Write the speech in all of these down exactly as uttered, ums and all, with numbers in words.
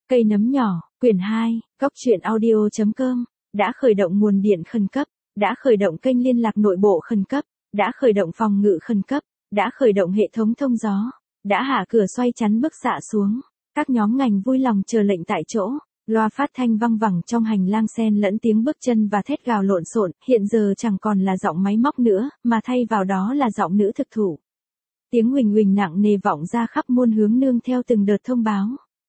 Cây nấm nhỏ, quyển hai, góc truyện audio.com, đã khởi động nguồn điện khẩn cấp, đã khởi động kênh liên lạc nội bộ khẩn cấp, đã khởi động phòng ngự khẩn cấp, đã khởi động hệ thống thông gió, đã hạ cửa xoay chắn bức xạ xuống. Các nhóm ngành vui lòng chờ lệnh tại chỗ. Loa phát thanh văng vẳng trong hành lang xen lẫn tiếng bước chân và thét gào lộn xộn, hiện giờ chẳng còn là giọng máy móc nữa, mà thay vào đó là giọng nữ thực thủ. Tiếng huỳnh huỳnh nặng nề vọng ra khắp muôn hướng nương theo từng đợt thông báo.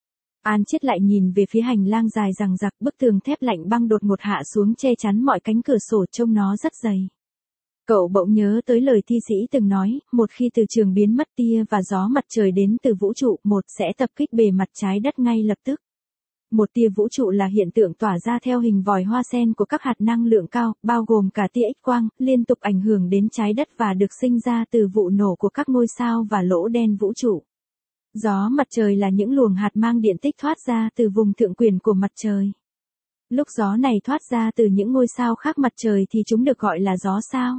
An Chiết lại nhìn về phía hành lang dài dằng dặc, bức tường thép lạnh băng đột ngột hạ xuống che chắn mọi cánh cửa sổ trông nó rất dày. Cậu bỗng nhớ tới lời thi sĩ từng nói, một khi từ trường biến mất tia và gió mặt trời đến từ vũ trụ, một sẽ tập kích bề mặt trái đất ngay lập tức. Một tia vũ trụ là hiện tượng tỏa ra theo hình vòi hoa sen của các hạt năng lượng cao, bao gồm cả tia X-quang, liên tục ảnh hưởng đến trái đất và được sinh ra từ vụ nổ của các ngôi sao và lỗ đen vũ trụ. Gió mặt trời là những luồng hạt mang điện tích thoát ra từ vùng thượng quyển của mặt trời. Lúc gió này thoát ra từ những ngôi sao khác mặt trời thì chúng được gọi là gió sao.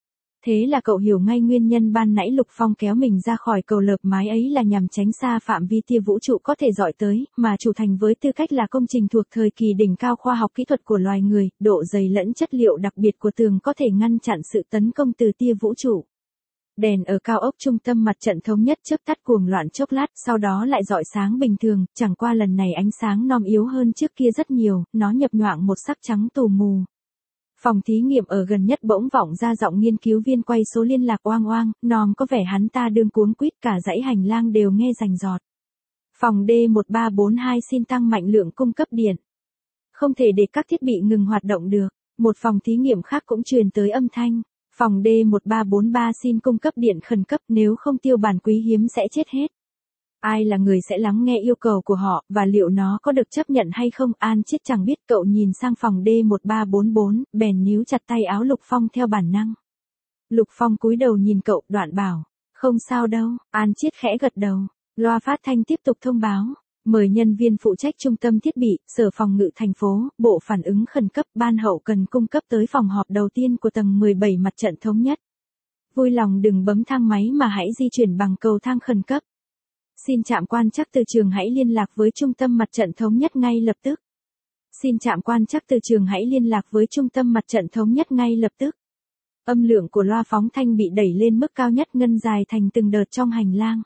Thế là cậu hiểu ngay nguyên nhân ban nãy Lục Phong kéo mình ra khỏi cầu lợp mái ấy là nhằm tránh xa phạm vi tia vũ trụ có thể dọi tới, mà chủ thành với tư cách là công trình thuộc thời kỳ đỉnh cao khoa học kỹ thuật của loài người, độ dày lẫn chất liệu đặc biệt của tường có thể ngăn chặn sự tấn công từ tia vũ trụ. Đèn ở cao ốc trung tâm mặt trận thống nhất chớp tắt cuồng loạn chốc lát, sau đó lại rọi sáng bình thường, chẳng qua lần này ánh sáng nom yếu hơn trước kia rất nhiều, nó nhập nhoạng một sắc trắng tù mù. Phòng thí nghiệm ở gần nhất bỗng vọng ra giọng nghiên cứu viên quay số liên lạc oang oang, nom có vẻ hắn ta đương cuống quýt, cả dãy hành lang đều nghe rành rọt. Phòng D một ba bốn hai xin tăng mạnh lượng cung cấp điện. Không thể để các thiết bị ngừng hoạt động được. Một phòng thí nghiệm khác cũng truyền tới âm thanh. Phòng D một ba bốn ba xin cung cấp điện khẩn cấp, nếu không tiêu bản quý hiếm sẽ chết hết. Ai là người sẽ lắng nghe yêu cầu của họ, và liệu nó có được chấp nhận hay không? An Chiết chẳng biết. Cậu nhìn sang phòng D một ba bốn bốn, bèn níu chặt tay áo Lục Phong theo bản năng. Lục Phong cúi đầu nhìn cậu, đoạn bảo, không sao đâu. An Chiết khẽ gật đầu. Loa phát thanh tiếp tục thông báo, mời nhân viên phụ trách trung tâm thiết bị, sở phòng ngự thành phố, bộ phản ứng khẩn cấp, ban hậu cần cung cấp tới phòng họp đầu tiên của tầng mười bảy mặt trận thống nhất. Vui lòng đừng bấm thang máy mà hãy di chuyển bằng cầu thang khẩn cấp. Xin trạm quan trắc từ trường hãy liên lạc với trung tâm mặt trận thống nhất ngay lập tức. Xin trạm quan trắc từ trường hãy liên lạc với trung tâm mặt trận thống nhất ngay lập tức. Âm lượng của loa phóng thanh bị đẩy lên mức cao nhất, ngân dài thành từng đợt trong hành lang.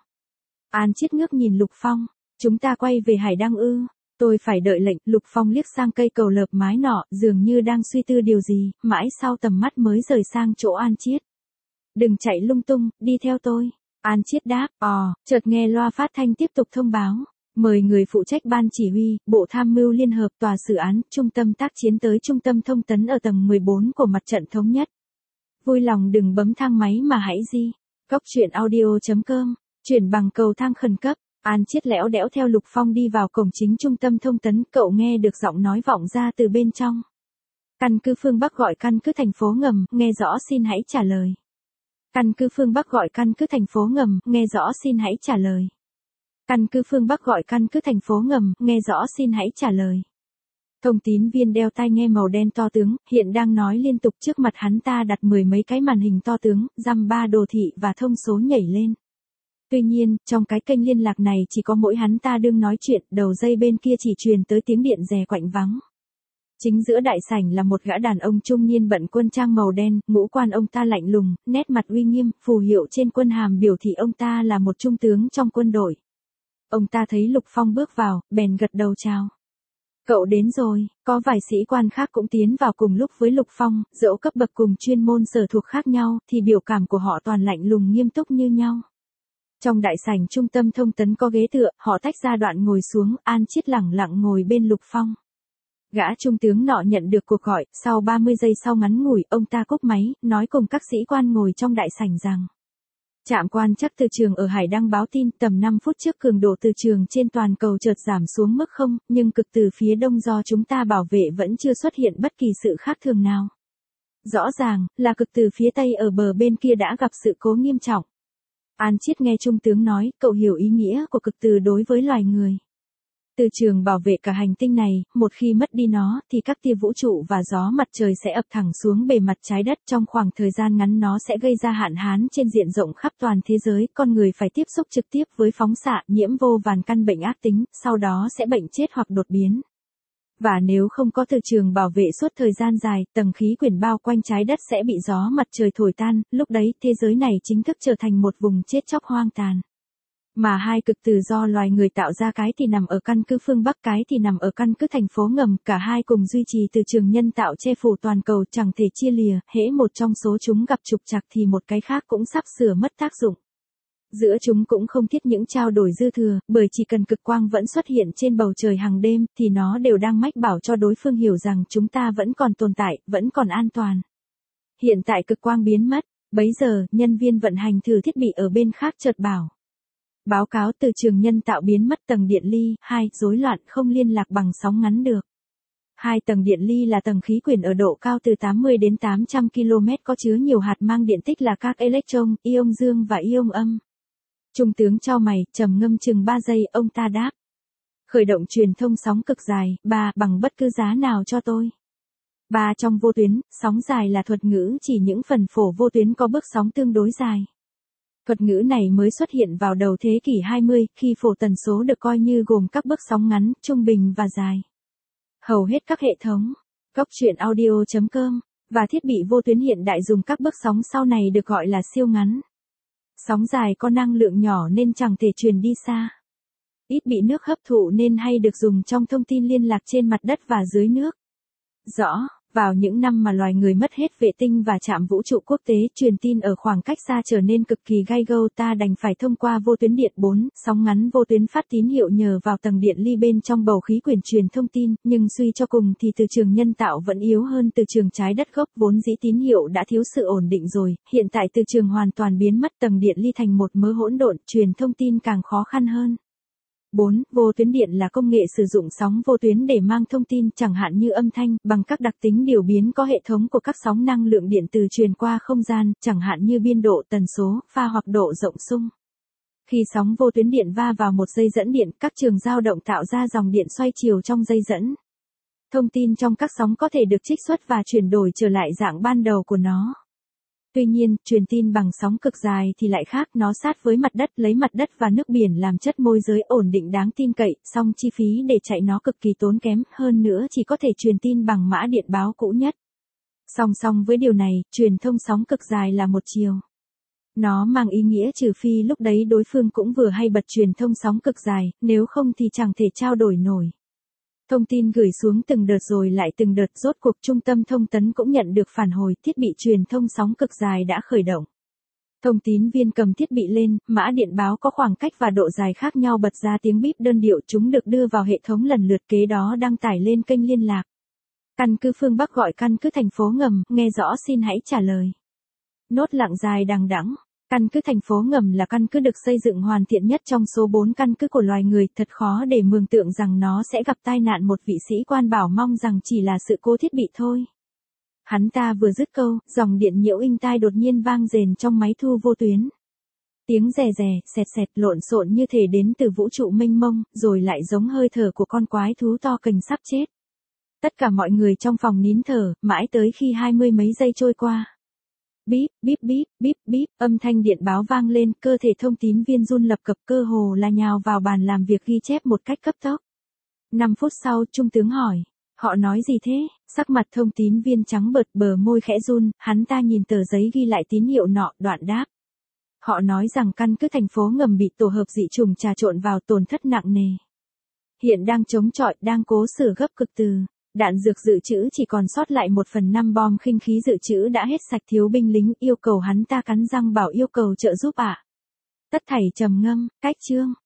An Chiết ngước nhìn Lục Phong, chúng ta quay về Hải Đăng ư? Tôi phải đợi lệnh. Lục Phong liếc sang cây cầu lợp mái nọ, dường như đang suy tư điều gì, mãi sau tầm mắt mới rời sang chỗ An Chiết. Đừng chạy lung tung, đi theo tôi. An Chiết đáp, ò, chợt nghe loa phát thanh tiếp tục thông báo, mời người phụ trách ban chỉ huy, bộ tham mưu liên hợp, tòa xử án, trung tâm tác chiến tới trung tâm thông tấn ở tầng mười bốn của mặt trận thống nhất. Vui lòng đừng bấm thang máy mà hãy di. Góc truyện audio.com, chuyển bằng cầu thang khẩn cấp. An Chiết lẽo đẽo theo Lục Phong đi vào cổng chính trung tâm thông tấn, cậu nghe được giọng nói vọng ra từ bên trong. Căn cứ phương Bắc gọi căn cứ thành phố ngầm, nghe rõ xin hãy trả lời. Căn cứ phương Bắc gọi căn cứ thành phố ngầm, nghe rõ xin hãy trả lời. Căn cứ phương Bắc gọi căn cứ thành phố ngầm, nghe rõ xin hãy trả lời. Thông tín viên đeo tai nghe màu đen to tướng, hiện đang nói liên tục, trước mặt hắn ta đặt mười mấy cái màn hình to tướng, dăm ba đồ thị và thông số nhảy lên. Tuy nhiên, trong cái kênh liên lạc này chỉ có mỗi hắn ta đương nói chuyện, đầu dây bên kia chỉ truyền tới tiếng điện rè quạnh vắng. Chính giữa đại sảnh là một gã đàn ông trung niên bận quân trang màu đen, ngũ quan ông ta lạnh lùng, nét mặt uy nghiêm, phù hiệu trên quân hàm biểu thị ông ta là một trung tướng trong quân đội. Ông ta thấy Lục Phong bước vào, bèn gật đầu chào. Cậu đến rồi. Có vài sĩ quan khác cũng tiến vào cùng lúc với Lục Phong, dẫu cấp bậc cùng chuyên môn sở thuộc khác nhau, thì biểu cảm của họ toàn lạnh lùng nghiêm túc như nhau. Trong đại sảnh trung tâm thông tấn có ghế tựa, họ tách ra đoạn ngồi xuống, An Chiết lẳng lặng ngồi bên Lục Phong. Gã trung tướng nọ nhận được cuộc gọi, sau ba mươi giây sau ngắn ngủi, ông ta cúp máy, nói cùng các sĩ quan ngồi trong đại sảnh rằng. Trạm quan trắc từ trường ở Hải Đăng báo tin tầm năm phút trước cường độ từ trường trên toàn cầu chợt giảm xuống mức không, nhưng cực từ phía đông do chúng ta bảo vệ vẫn chưa xuất hiện bất kỳ sự khác thường nào. Rõ ràng, là cực từ phía tây ở bờ bên kia đã gặp sự cố nghiêm trọng. An Chiết nghe trung tướng nói, cậu hiểu ý nghĩa của cực từ đối với loài người. Từ trường bảo vệ cả hành tinh này, một khi mất đi nó, thì các tia vũ trụ và gió mặt trời sẽ ập thẳng xuống bề mặt trái đất, trong khoảng thời gian ngắn nó sẽ gây ra hạn hán trên diện rộng khắp toàn thế giới, con người phải tiếp xúc trực tiếp với phóng xạ, nhiễm vô vàn căn bệnh ác tính, sau đó sẽ bệnh chết hoặc đột biến. Và nếu không có từ trường bảo vệ suốt thời gian dài, tầng khí quyển bao quanh trái đất sẽ bị gió mặt trời thổi tan, lúc đấy thế giới này chính thức trở thành một vùng chết chóc hoang tàn. Mà hai cực từ do loài người tạo ra, cái thì nằm ở căn cứ phương Bắc, cái thì nằm ở căn cứ thành phố ngầm, cả hai cùng duy trì từ trường nhân tạo che phủ toàn cầu, chẳng thể chia lìa, hễ một trong số chúng gặp trục trặc thì một cái khác cũng sắp sửa mất tác dụng. Giữa chúng cũng không thiết những trao đổi dư thừa, bởi chỉ cần cực quang vẫn xuất hiện trên bầu trời hàng đêm, thì nó đều đang mách bảo cho đối phương hiểu rằng chúng ta vẫn còn tồn tại, vẫn còn an toàn. Hiện tại cực quang biến mất, bấy giờ, nhân viên vận hành thử thiết bị ở bên khác chợt bảo. Báo cáo từ trường nhân tạo biến mất tầng điện ly, hai, rối loạn không liên lạc bằng sóng ngắn được. Hai tầng điện ly là tầng khí quyển ở độ cao từ tám mươi đến tám trăm ki lô mét có chứa nhiều hạt mang điện tích là các electron, ion dương và ion âm. Trung tướng chau mày, trầm ngâm chừng ba giây, ông ta đáp. Khởi động truyền thông sóng cực dài, ba, bằng bất cứ giá nào cho tôi. Ba, trong vô tuyến, sóng dài là thuật ngữ chỉ những phần phổ vô tuyến có bước sóng tương đối dài. Thuật ngữ này mới xuất hiện vào đầu thế kỷ hai mươi, khi phổ tần số được coi như gồm các bước sóng ngắn, trung bình và dài. Hầu hết các hệ thống, góc truyện audio chấm com, và thiết bị vô tuyến hiện đại dùng các bước sóng sau này được gọi là siêu ngắn. Sóng dài có năng lượng nhỏ nên chẳng thể truyền đi xa. Ít bị nước hấp thụ nên hay được dùng trong thông tin liên lạc trên mặt đất và dưới nước. Rõ, vào những năm mà loài người mất hết vệ tinh và trạm vũ trụ quốc tế, truyền tin ở khoảng cách xa trở nên cực kỳ gay go, ta đành phải thông qua vô tuyến điện bốn, sóng ngắn vô tuyến phát tín hiệu nhờ vào tầng điện ly bên trong bầu khí quyển truyền thông tin, nhưng suy cho cùng thì từ trường nhân tạo vẫn yếu hơn từ trường trái đất gốc, vốn dĩ tín hiệu đã thiếu sự ổn định rồi, hiện tại từ trường hoàn toàn biến mất, tầng điện ly thành một mớ hỗn độn, truyền thông tin càng khó khăn hơn. bốn. Vô tuyến điện là công nghệ sử dụng sóng vô tuyến để mang thông tin, chẳng hạn như âm thanh, bằng các đặc tính điều biến có hệ thống của các sóng năng lượng điện từ truyền qua không gian, chẳng hạn như biên độ, tần số, pha hoặc độ rộng xung. Khi sóng vô tuyến điện va vào một dây dẫn điện, các trường dao động tạo ra dòng điện xoay chiều trong dây dẫn. Thông tin trong các sóng có thể được trích xuất và chuyển đổi trở lại dạng ban đầu của nó. Tuy nhiên, truyền tin bằng sóng cực dài thì lại khác, nó sát với mặt đất, lấy mặt đất và nước biển làm chất môi giới ổn định đáng tin cậy, song chi phí để chạy nó cực kỳ tốn kém, hơn nữa chỉ có thể truyền tin bằng mã điện báo cũ nhất. Song song với điều này, truyền thông sóng cực dài là một chiều. Nó mang ý nghĩa trừ phi lúc đấy đối phương cũng vừa hay bật truyền thông sóng cực dài, nếu không thì chẳng thể trao đổi nổi. Thông tin gửi xuống từng đợt rồi lại từng đợt, rốt cuộc trung tâm thông tấn cũng nhận được phản hồi, thiết bị truyền thông sóng cực dài đã khởi động. Thông tín viên cầm thiết bị lên, mã điện báo có khoảng cách và độ dài khác nhau bật ra tiếng bíp đơn điệu, chúng được đưa vào hệ thống lần lượt, kế đó đăng tải lên kênh liên lạc. Căn cứ phương Bắc gọi căn cứ thành phố ngầm, nghe rõ xin hãy trả lời. Nốt lặng dài đằng đẵng. Căn cứ thành phố ngầm là căn cứ được xây dựng hoàn thiện nhất trong số bốn căn cứ của loài người, thật khó để mường tượng rằng nó sẽ gặp tai nạn, một vị sĩ quan bảo mong rằng chỉ là sự cố thiết bị thôi. Hắn ta vừa dứt câu, dòng điện nhiễu inh tai đột nhiên vang rền trong máy thu vô tuyến. Tiếng rè rè, xẹt xẹt lộn xộn như thể đến từ vũ trụ mênh mông, rồi lại giống hơi thở của con quái thú to cành sắp chết. Tất cả mọi người trong phòng nín thở, mãi tới khi hai mươi mấy giây trôi qua. Bíp, bíp bíp, bíp bíp, âm thanh điện báo vang lên, cơ thể thông tín viên run lập cập, cơ hồ là nhào vào bàn làm việc ghi chép một cách cấp tốc. năm phút sau, trung tướng hỏi, họ nói gì thế? Sắc mặt thông tín viên trắng bợt, bờ môi khẽ run, hắn ta nhìn tờ giấy ghi lại tín hiệu nọ, đoạn đáp. Họ nói rằng căn cứ thành phố ngầm bị tổ hợp dị chủng trà trộn vào, tổn thất nặng nề. Hiện đang chống chọi, đang cố sửa gấp cực từ. Đạn dược dự trữ chỉ còn sót lại một phần năm, bom khinh khí dự trữ đã hết sạch, thiếu binh lính, yêu cầu hắn ta cắn răng bảo yêu cầu trợ giúp ạ. À. Tất thảy trầm ngâm, cách chương.